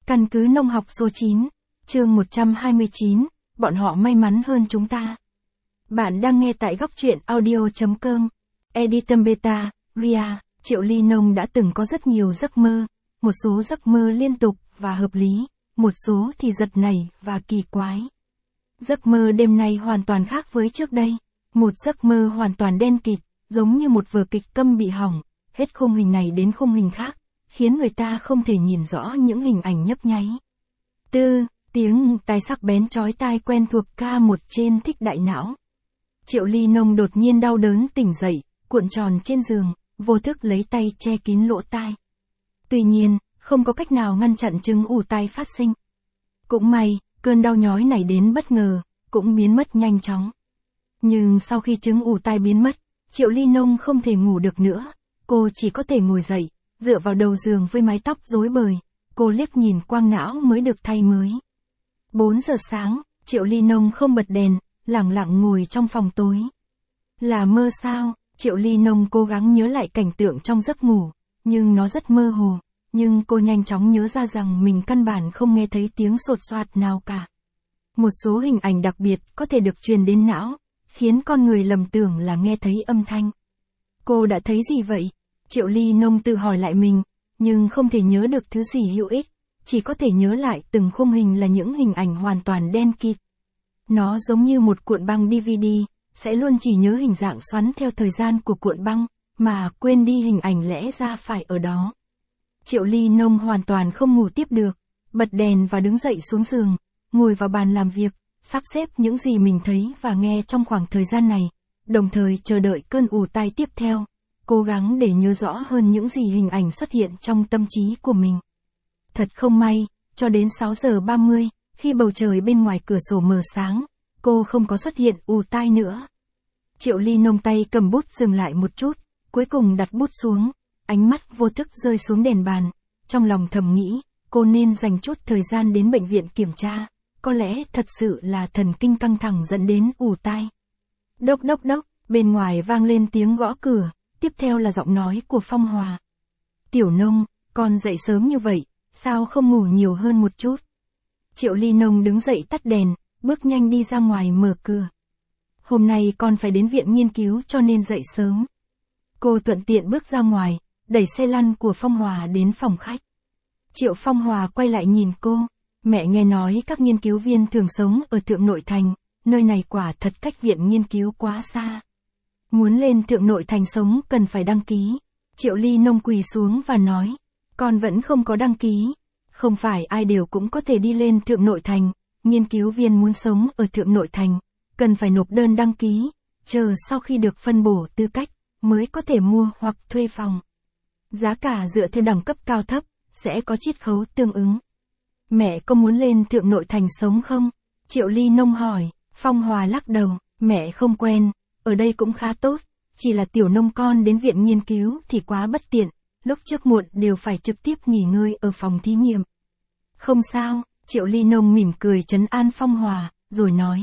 Căn cứ nông học số 9, chương 129, bọn họ may mắn hơn chúng ta. Bạn đang nghe tại góc truyện audio.com. Editum Beta, Ria, Triệu Ly Nông đã từng có rất nhiều giấc mơ, một số giấc mơ liên tục và hợp lý, một số thì giật nảy và kỳ quái. Giấc mơ đêm nay hoàn toàn khác với trước đây, một giấc mơ hoàn toàn đen kịt, giống như một vở kịch câm bị hỏng, hết khung hình này đến khung hình khác, khiến người ta không thể nhìn rõ những hình ảnh nhấp nháy. Tiếng tai sắc bén chói tai quen thuộc ca một trên thích đại não. Triệu Ly Nông đột nhiên đau đớn tỉnh dậy, cuộn tròn trên giường, vô thức lấy tay che kín lỗ tai. Tuy nhiên, không có cách nào ngăn chặn chứng ù tai phát sinh. Cũng may, cơn đau nhói này đến bất ngờ, cũng biến mất nhanh chóng. Nhưng sau khi chứng ù tai biến mất, Triệu Ly Nông không thể ngủ được nữa, cô chỉ có thể ngồi dậy, dựa vào đầu giường với mái tóc rối bời, cô liếc nhìn quang não mới được thay mới. 4 giờ sáng, Triệu Ly Nông không bật đèn, lặng lặng ngồi trong phòng tối. Là mơ sao? Triệu Ly Nông cố gắng nhớ lại cảnh tượng trong giấc ngủ, nhưng nó rất mơ hồ, nhưng cô nhanh chóng nhớ ra rằng mình căn bản không nghe thấy tiếng sột soạt nào cả. Một số hình ảnh đặc biệt có thể được truyền đến não, khiến con người lầm tưởng là nghe thấy âm thanh. Cô đã thấy gì vậy? Triệu Ly Nông tự hỏi lại mình, nhưng không thể nhớ được thứ gì hữu ích, chỉ có thể nhớ lại từng khung hình là những hình ảnh hoàn toàn đen kịt. Nó giống như một cuộn băng DVD, sẽ luôn chỉ nhớ hình dạng xoắn theo thời gian của cuộn băng, mà quên đi hình ảnh lẽ ra phải ở đó. Triệu Ly Nông hoàn toàn không ngủ tiếp được, bật đèn và đứng dậy xuống giường, ngồi vào bàn làm việc, sắp xếp những gì mình thấy và nghe trong khoảng thời gian này, đồng thời chờ đợi cơn ù tai tiếp theo, cố gắng để nhớ rõ hơn những gì hình ảnh xuất hiện trong tâm trí của mình. Thật không may, cho đến 6 giờ 30, khi bầu trời bên ngoài cửa sổ mờ sáng, cô không có xuất hiện ù tai nữa. Triệu Ly Nông tay cầm bút dừng lại một chút, cuối cùng đặt bút xuống, ánh mắt vô thức rơi xuống đèn bàn, trong lòng thầm nghĩ, cô nên dành chút thời gian đến bệnh viện kiểm tra, có lẽ thật sự là thần kinh căng thẳng dẫn đến ù tai. Đốc đốc đốc, bên ngoài vang lên tiếng gõ cửa, tiếp theo là giọng nói của Phong Hòa. Tiểu Nông, con dậy sớm như vậy, sao không ngủ nhiều hơn một chút? Triệu Ly Nông đứng dậy tắt đèn, bước nhanh đi ra ngoài mở cửa. Hôm nay con phải đến viện nghiên cứu cho nên dậy sớm. Cô thuận tiện bước ra ngoài, đẩy xe lăn của Phong Hòa đến phòng khách. Triệu Phong Hòa quay lại nhìn cô, mẹ nghe nói các nghiên cứu viên thường sống ở Thượng Nội Thành, nơi này quả thật cách viện nghiên cứu quá xa. Muốn lên Thượng Nội Thành sống cần phải đăng ký. Triệu Ly Nông quỳ xuống và nói, con vẫn không có đăng ký. Không phải ai đều cũng có thể đi lên Thượng Nội Thành, nghiên cứu viên muốn sống ở Thượng Nội Thành, cần phải nộp đơn đăng ký, chờ sau khi được phân bổ tư cách, mới có thể mua hoặc thuê phòng. Giá cả dựa theo đẳng cấp cao thấp, sẽ có chiết khấu tương ứng. Mẹ có muốn lên Thượng Nội Thành sống không? Triệu Ly Nông hỏi. Phong Hòa lắc đầu, mẹ không quen, ở đây cũng khá tốt, chỉ là Tiểu Nông con đến viện nghiên cứu thì quá bất tiện, lúc trước muộn đều phải trực tiếp nghỉ ngơi ở phòng thí nghiệm. Không sao, Triệu Ly Nông mỉm cười trấn an Phong Hòa, rồi nói.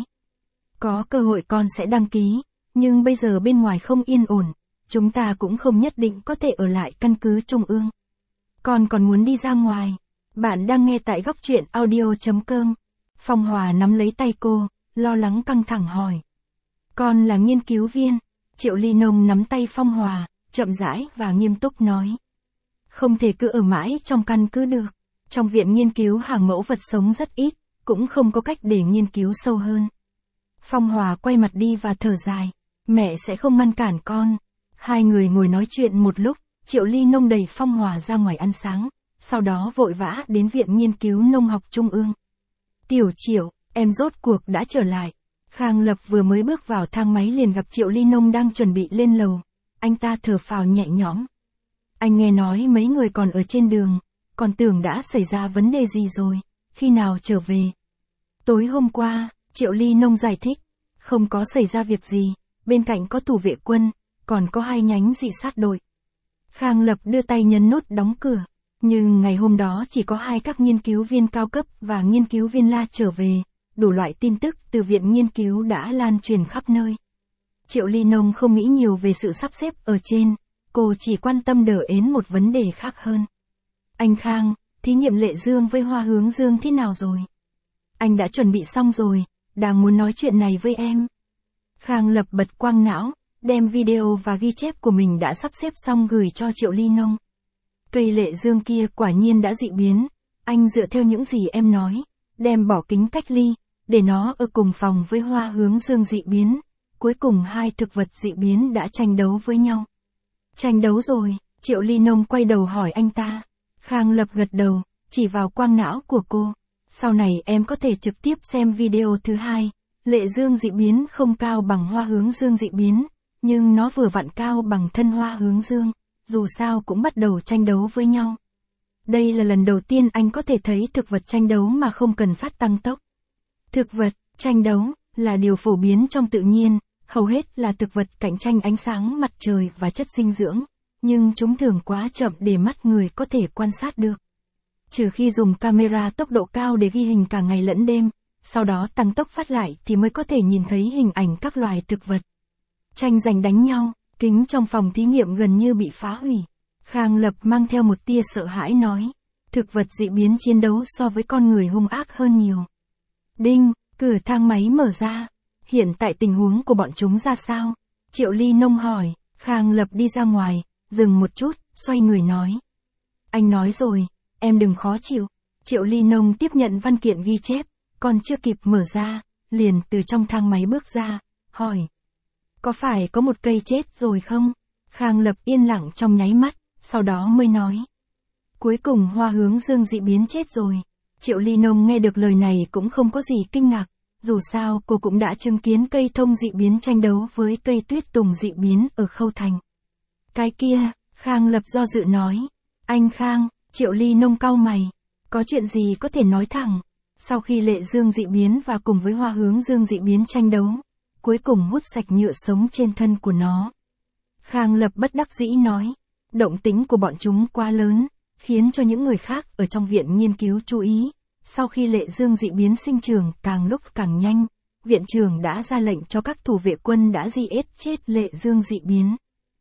Có cơ hội con sẽ đăng ký, nhưng bây giờ bên ngoài không yên ổn, chúng ta cũng không nhất định có thể ở lại căn cứ Trung ương. Con còn muốn đi ra ngoài. Bạn đang nghe tại góc truyện audio.com. Phong Hòa nắm lấy tay cô, lo lắng căng thẳng hỏi. Con là nghiên cứu viên. Triệu Ly Nông nắm tay Phong Hòa, chậm rãi và nghiêm túc nói. Không thể cứ ở mãi trong căn cứ được. Trong viện nghiên cứu hàng mẫu vật sống rất ít, cũng không có cách để nghiên cứu sâu hơn. Phong Hòa quay mặt đi và thở dài. Mẹ sẽ không ngăn cản con. Hai người ngồi nói chuyện một lúc, Triệu Ly Nông đẩy Phong Hòa ra ngoài ăn sáng, sau đó vội vã đến Viện Nghiên cứu Nông học Trung ương. Tiểu Triệu, em rốt cuộc đã trở lại. Khang Lập vừa mới bước vào thang máy liền gặp Triệu Ly Nông đang chuẩn bị lên lầu. Anh ta thở phào nhẹ nhõm. Anh nghe nói mấy người còn ở trên đường, còn tưởng đã xảy ra vấn đề gì rồi, khi nào trở về? Tối hôm qua, Triệu Ly Nông giải thích, không có xảy ra việc gì, bên cạnh có thủ vệ quân, còn có 2 nhánh dị sát đội. Khang Lập đưa tay nhấn nút đóng cửa, nhưng ngày hôm đó chỉ có 2 các nghiên cứu viên cao cấp và nghiên cứu viên La trở về, đủ loại tin tức từ viện nghiên cứu đã lan truyền khắp nơi. Triệu Ly Nông không nghĩ nhiều về sự sắp xếp ở trên, cô chỉ quan tâm đỡ ến một vấn đề khác hơn. Anh Khang, thí nghiệm Lệ Dương với Hoa Hướng Dương thế nào rồi? Anh đã chuẩn bị xong rồi, đang muốn nói chuyện này với em. Khang Lập bật quang não, đem video và ghi chép của mình đã sắp xếp xong gửi cho Triệu Ly Nông. Cây Lệ Dương kia quả nhiên đã dị biến, anh dựa theo những gì em nói, đem bỏ kính cách ly, để nó ở cùng phòng với Hoa Hướng Dương dị biến. Cuối cùng hai thực vật dị biến đã tranh đấu với nhau. Tranh đấu rồi, Triệu Ly Nông quay đầu hỏi anh ta. Khang Lập gật đầu, chỉ vào quang não của cô. Sau này em có thể trực tiếp xem video thứ hai. Lệ Dương dị biến không cao bằng Hoa Hướng Dương dị biến, nhưng nó vừa vặn cao bằng thân Hoa Hướng Dương, dù sao cũng bắt đầu tranh đấu với nhau. Đây là lần đầu tiên anh có thể thấy thực vật tranh đấu mà không cần phát tăng tốc. Thực vật tranh đấu là điều phổ biến trong tự nhiên, hầu hết là thực vật cạnh tranh ánh sáng mặt trời và chất dinh dưỡng, nhưng chúng thường quá chậm để mắt người có thể quan sát được. Trừ khi dùng camera tốc độ cao để ghi hình cả ngày lẫn đêm, sau đó tăng tốc phát lại thì mới có thể nhìn thấy hình ảnh các loài thực vật tranh giành đánh nhau. Kính trong phòng thí nghiệm gần như bị phá hủy. Khang Lập mang theo một tia sợ hãi nói, thực vật dị biến chiến đấu so với con người hung ác hơn nhiều. Đinh, cửa thang máy mở ra. Hiện tại tình huống của bọn chúng ra sao? Triệu Ly Nông hỏi. Khang Lập đi ra ngoài, dừng một chút, xoay người nói. Anh nói rồi, em đừng khó chịu. Triệu Ly Nông tiếp nhận văn kiện ghi chép, còn chưa kịp mở ra, liền từ trong thang máy bước ra, hỏi. Có phải có một cây chết rồi không? Khang Lập yên lặng trong nháy mắt, sau đó mới nói. Cuối cùng Hoa Hướng Dương dị biến chết rồi. Triệu Ly Nông nghe được lời này cũng không có gì kinh ngạc, dù sao cô cũng đã chứng kiến cây thông dị biến tranh đấu với cây tuyết tùng dị biến ở Khâu Thành. Cái kia, Khang Lập do dự nói. Anh Khang, Triệu Ly Nông cau mày. Có chuyện gì có thể nói thẳng. Sau khi Lệ Dương dị biến và cùng với Hoa Hướng Dương dị biến tranh đấu, cuối cùng hút sạch nhựa sống trên thân của nó. Khang Lập bất đắc dĩ nói, động tính của bọn chúng quá lớn, khiến cho những người khác ở trong viện nghiên cứu chú ý. Sau khi Lệ Dương dị biến sinh trưởng càng lúc càng nhanh, viện trưởng đã ra lệnh cho các thủ vệ quân đã giết chết Lệ Dương dị biến.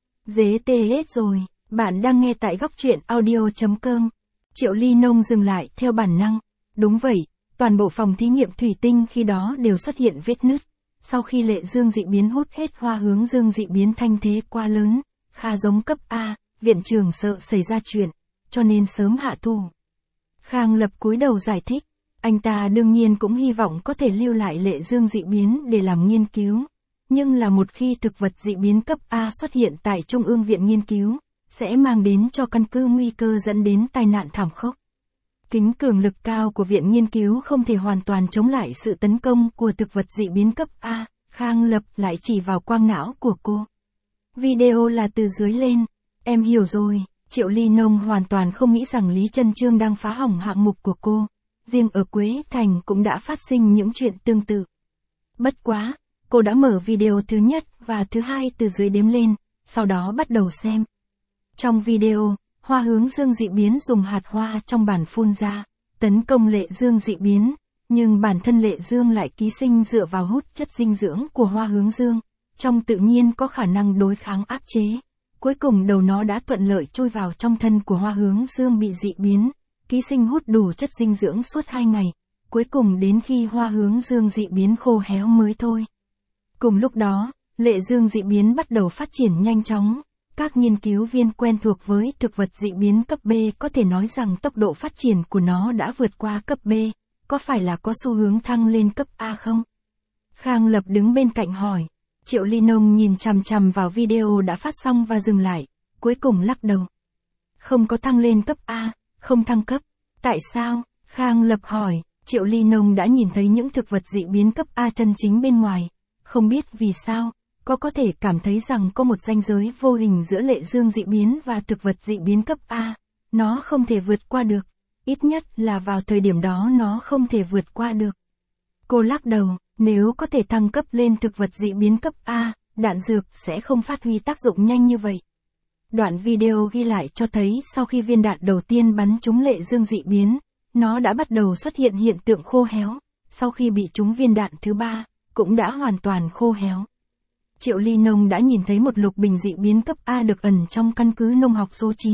Dế tê hết rồi, bạn đang nghe tại góc truyện audio.com. Triệu Ly Nông dừng lại theo bản năng. Đúng vậy, toàn bộ phòng thí nghiệm thủy tinh khi đó đều xuất hiện vết nứt. Sau khi Lệ Dương dị biến hút hết Hoa Hướng Dương dị biến thanh thế quá lớn, khá giống cấp A, viện trưởng sợ xảy ra chuyện, cho nên sớm hạ thủ. Khang Lập cúi đầu giải thích, anh ta đương nhiên cũng hy vọng có thể lưu lại Lệ Dương dị biến để làm nghiên cứu. Nhưng là một khi thực vật dị biến cấp A xuất hiện tại Trung ương Viện Nghiên cứu, sẽ mang đến cho căn cứ nguy cơ dẫn đến tai nạn thảm khốc. Kính cường lực cao của Viện Nghiên cứu không thể hoàn toàn chống lại sự tấn công của thực vật dị biến cấp A, Khang Lập lại chỉ vào quang não của cô. Video là từ dưới lên, em hiểu rồi. Triệu Ly Nông hoàn toàn không nghĩ rằng Lý Trân Trương đang phá hỏng hạng mục của cô. Riêng ở Quế Thành cũng đã phát sinh những chuyện tương tự. Bất quá, cô đã mở video thứ nhất và thứ hai từ dưới đếm lên, sau đó bắt đầu xem. Trong video, Hoa Hướng Dương dị biến dùng hạt hoa trong bản phun ra, tấn công Lệ Dương dị biến, nhưng bản thân Lệ Dương lại ký sinh dựa vào hút chất dinh dưỡng của Hoa Hướng Dương, trong tự nhiên có khả năng đối kháng áp chế. Cuối cùng đầu nó đã thuận lợi chui vào trong thân của Hoa Hướng Dương bị dị biến, ký sinh hút đủ chất dinh dưỡng suốt 2 ngày, cuối cùng đến khi Hoa Hướng Dương dị biến khô héo mới thôi. Cùng lúc đó, Lệ Dương dị biến bắt đầu phát triển nhanh chóng. Các nghiên cứu viên quen thuộc với thực vật dị biến cấp B có thể nói rằng tốc độ phát triển của nó đã vượt qua cấp B, có phải là có xu hướng thăng lên cấp A không? Khang Lập đứng bên cạnh hỏi. Triệu Ly Nông nhìn chằm chằm vào video đã phát xong và dừng lại, cuối cùng lắc đầu. Không có thăng lên cấp A, không thăng cấp. Tại sao? Khang Lập hỏi. Triệu Ly Nông đã nhìn thấy những thực vật dị biến cấp A chân chính bên ngoài. Không biết vì sao, có thể cảm thấy rằng có một ranh giới vô hình giữa Lệ Dương dị biến và thực vật dị biến cấp A. Nó không thể vượt qua được. Ít nhất là vào thời điểm đó nó không thể vượt qua được. Cô lắc đầu, nếu có thể thăng cấp lên thực vật dị biến cấp A, đạn dược sẽ không phát huy tác dụng nhanh như vậy. Đoạn video ghi lại cho thấy sau khi viên đạn đầu tiên bắn trúng Lệ Dương dị biến, nó đã bắt đầu xuất hiện hiện tượng khô héo. Sau khi bị trúng viên đạn thứ 3, cũng đã hoàn toàn khô héo. Triệu Ly Nông đã nhìn thấy một lục bình dị biến cấp A được ẩn trong căn cứ nông học số 9.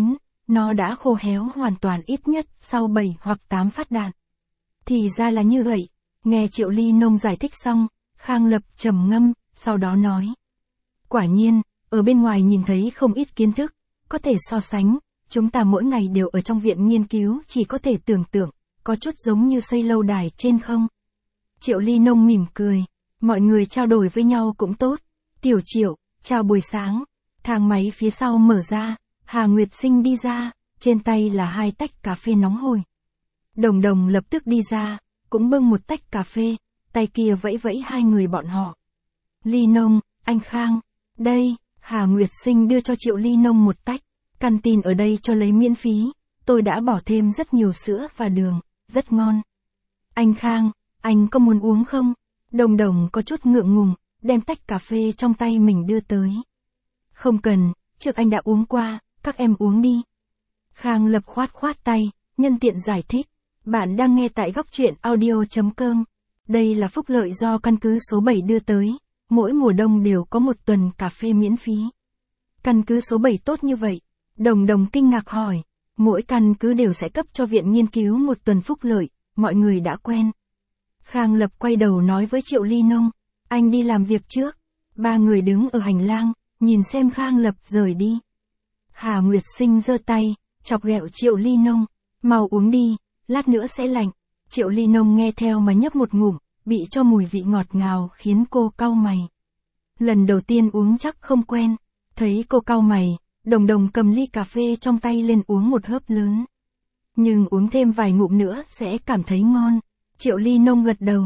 nó đã khô héo hoàn toàn ít nhất sau 7 hoặc 8 phát đạn. Thì ra là như vậy, nghe Triệu Ly Nông giải thích xong, Khang Lập trầm ngâm, sau đó nói. Quả nhiên, ở bên ngoài nhìn thấy không ít kiến thức, có thể so sánh, chúng ta mỗi ngày đều ở trong viện nghiên cứu chỉ có thể tưởng tượng, có chút giống như xây lâu đài trên không. Triệu Ly Nông mỉm cười, mọi người trao đổi với nhau cũng tốt. Tiểu Triệu, chào buổi sáng. Thang máy phía sau mở ra, Hà Nguyệt Sinh đi ra, trên tay là 2 tách cà phê nóng hổi. Đồng Đồng lập tức đi ra, cũng bưng một tách cà phê, tay kia vẫy vẫy 2 người bọn họ. Ly Nông, anh Khang, đây, Hà Nguyệt Sinh đưa cho Triệu Ly Nông một tách, canteen ở đây cho lấy miễn phí, tôi đã bỏ thêm rất nhiều sữa và đường, rất ngon. Anh Khang, anh có muốn uống không? Đồng Đồng có chút ngượng ngùng, đem tách cà phê trong tay mình đưa tới. Không cần, trước anh đã uống qua, các em uống đi. Khang Lập khoát tay, nhân tiện giải thích. Bạn đang nghe tại góc truyện audio.com. Đây là phúc lợi do căn cứ số 7 đưa tới. Mỗi mùa đông đều có một tuần cà phê miễn phí. Căn cứ số 7 tốt như vậy. Đồng Đồng kinh ngạc hỏi. Mỗi căn cứ đều sẽ cấp cho viện nghiên cứu một tuần phúc lợi, mọi người đã quen. Khang Lập quay đầu nói với Triệu Ly Nông. Anh đi làm việc trước. 3 người đứng ở hành lang, nhìn xem Khang Lập rời đi. Hà Nguyệt Sinh giơ tay, chọc ghẹo Triệu Ly Nông. Mau uống đi, lát nữa sẽ lạnh. Triệu Ly Nông nghe theo mà nhấp một ngụm, bị cho mùi vị ngọt ngào khiến cô cau mày. Lần đầu tiên uống chắc không quen, thấy cô cau mày, Đồng Đồng cầm ly cà phê trong tay lên uống một hớp lớn. Nhưng uống thêm vài ngụm nữa sẽ cảm thấy ngon. Triệu Ly Nông gật đầu.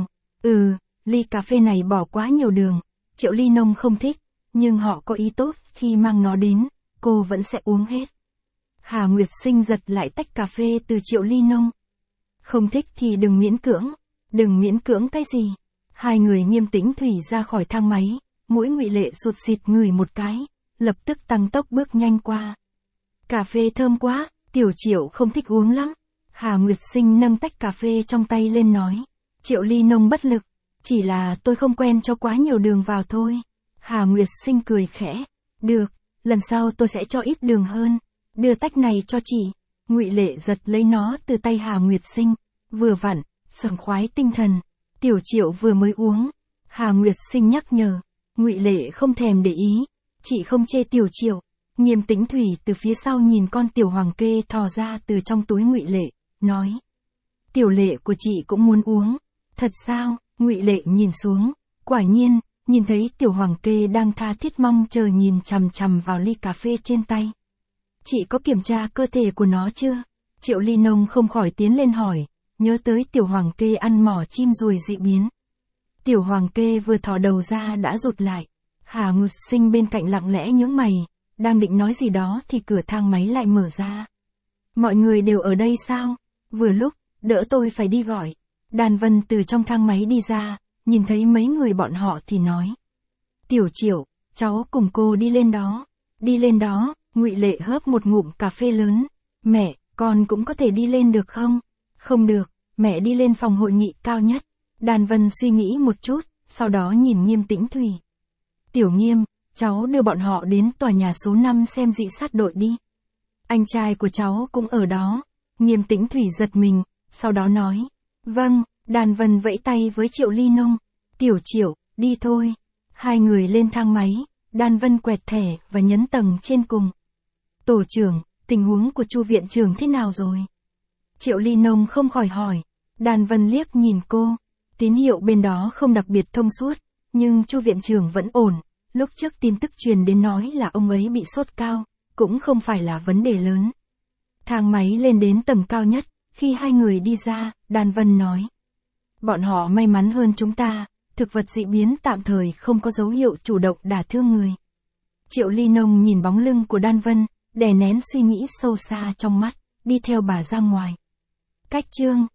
Ly cà phê này bỏ quá nhiều đường. Triệu Ly Nông không thích, nhưng họ có ý tốt, khi mang nó đến, cô vẫn sẽ uống hết. Hà Nguyệt Sinh giật lại tách cà phê từ Triệu Ly Nông. Không thích thì đừng miễn cưỡng. Đừng miễn cưỡng cái gì. 2 người Nghiêm Tĩnh Thủy ra khỏi thang máy, mũi Ngụy Lệ sụt sịt ngửi một cái, lập tức tăng tốc bước nhanh qua. Cà phê thơm quá, Tiểu Triệu không thích uống lắm. Hà Nguyệt Sinh nâng tách cà phê trong tay lên nói. Triệu Ly Nông bất lực. Chỉ là tôi không quen cho quá nhiều đường vào thôi. Hà Nguyệt Sinh cười khẽ. Được, lần sau tôi sẽ cho ít đường hơn. Đưa tách này cho chị. Ngụy Lệ giật lấy nó từ tay Hà Nguyệt Sinh. Vừa vặn, sảng khoái tinh thần. Tiểu Triệu vừa mới uống. Hà Nguyệt Sinh nhắc nhở. Ngụy Lệ không thèm để ý. Chị không chê Tiểu Triệu. Nghiêm Tĩnh Thủy từ phía sau nhìn con tiểu hoàng kê thò ra từ trong túi Ngụy Lệ, nói. Tiểu Lệ của chị cũng muốn uống. Thật sao? Ngụy Lệ nhìn xuống. Quả nhiên, nhìn thấy tiểu hoàng kê đang tha thiết mong chờ nhìn chằm chằm vào ly cà phê trên tay. Chị có kiểm tra cơ thể của nó chưa? Triệu Ly Nông không khỏi tiến lên hỏi, nhớ tới tiểu hoàng kê ăn mỏ chim ruồi dị biến. Tiểu hoàng kê vừa thò đầu ra đã rụt lại. Hà Nguyệt Sinh bên cạnh lặng lẽ nhướng mày, đang định nói gì đó thì cửa thang máy lại mở ra. Mọi người đều ở đây sao? Vừa lúc, đỡ tôi phải đi gọi. Đan Vân từ trong thang máy đi ra, nhìn thấy mấy người bọn họ thì nói. Tiểu Triệu, cháu cùng cô đi lên đó. Đi lên đó, Ngụy Lệ hớp một ngụm cà phê lớn. Mẹ, con cũng có thể đi lên được không? Không được, mẹ đi lên phòng hội nghị cao nhất. Đan Vân suy nghĩ một chút, sau đó nhìn Nghiêm Tĩnh Thủy. Tiểu Nghiêm, cháu đưa bọn họ đến tòa nhà số 5 xem dị sát đội đi. Anh trai của cháu cũng ở đó. Nghiêm Tĩnh Thủy giật mình, sau đó nói. Vâng, Đan Vân vẫy tay với Triệu Ly Nông. Tiểu Triệu, đi thôi. 2 người lên thang máy, Đan Vân quẹt thẻ và nhấn tầng trên cùng. Tổ trưởng, tình huống của Chu viện trưởng thế nào rồi? Triệu Ly Nông không khỏi hỏi. Đan Vân liếc nhìn cô. Tín hiệu bên đó không đặc biệt thông suốt, nhưng Chu viện trưởng vẫn ổn. Lúc trước tin tức truyền đến nói là ông ấy bị sốt cao, cũng không phải là vấn đề lớn. Thang máy lên đến tầng cao nhất, khi 2 người đi ra, Đan Vân nói. Bọn họ may mắn hơn chúng ta, thực vật dị biến tạm thời không có dấu hiệu chủ động đả thương người. Triệu Ly Nông nhìn bóng lưng của Đan Vân, đè nén suy nghĩ sâu xa trong mắt, đi theo bà ra ngoài. Cách chương